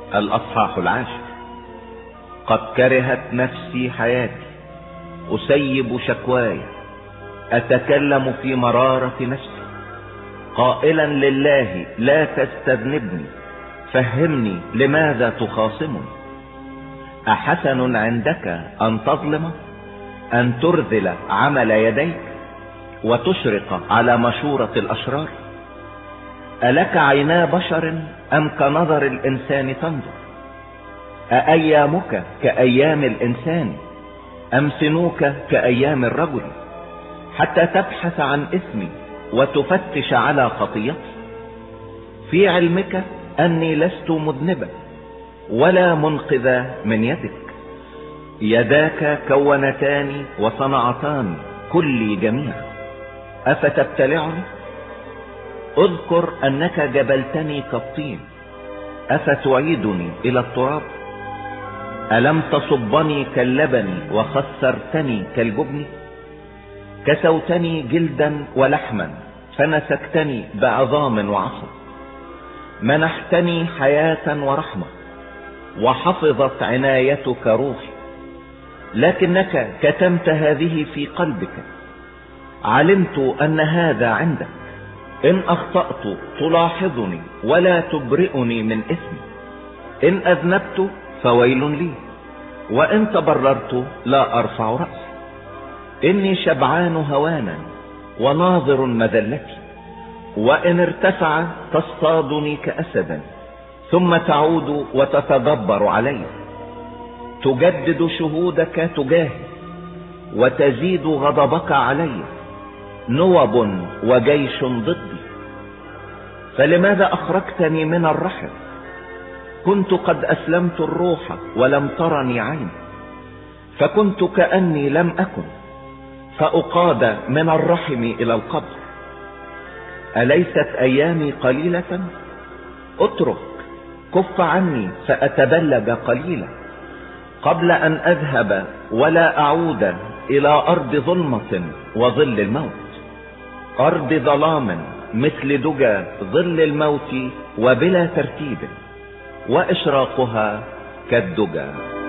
الأصحاح 10. قد كرهت نفسي حياتي، أسيب شكواي، أتكلم في مرارة نفسي، قائلا لله لا تستذنبني، فهمني لماذا تخاصمني. أحسن عندك أن تظلم، أن ترذل عمل يديك، وتشرق على مشورة الأشرار؟ ألك عينا بشر أم كنظر الإنسان تنظر؟ أأيامك كأيام الإنسان أم سنوك كأيام الرجل؟ حتى تبحث عن اسمي وتفتش على خطيتي. في علمك أني لست مذنبا ولا منقذ من يدك. يداك كونتاني وصنعتان كلي جميعا، أفتبتلعني؟ اذكر أنك جبلتني كالطين، أفتعيدني إلى التراب؟ ألم تصبني كاللبن وخسرتني كالجبن؟ كسوتني جلدا ولحما، فنسكتني بعظام وعصب. منحتني حياة ورحمة، وحفظت عنايتك روحي، لكنك كتمت هذه في قلبك. علمت أن هذا عندك. إن أخطأت تلاحظني ولا تبرئني من إثمي. إن أذنبت فويل لي، وإن تبررت لا أرفع رأسي. إني شبعان هوانا وناظر مذلتي، وإن ارتفع تصطادني كأسدا، ثم تعود وتتدبر علي. تجدد شهودك تجاهي، وتزيد غضبك علي. نوب وجيش ضدي، فلماذا أخرجتني من الرحم؟ كنت قد أسلمت الروح ولم ترني عين، فكنت كأني لم أكن، فأقاد من الرحم إلى القبر. أليست أيامي قليلة؟ اترك، كف عني فأتبلج قليلا، قبل أن أذهب ولا أعود إلى أرض ظلمة وظل الموت. أرض ظلام مثل دجى ظل الموت وبلا ترتيب، وإشراقها كالدجى.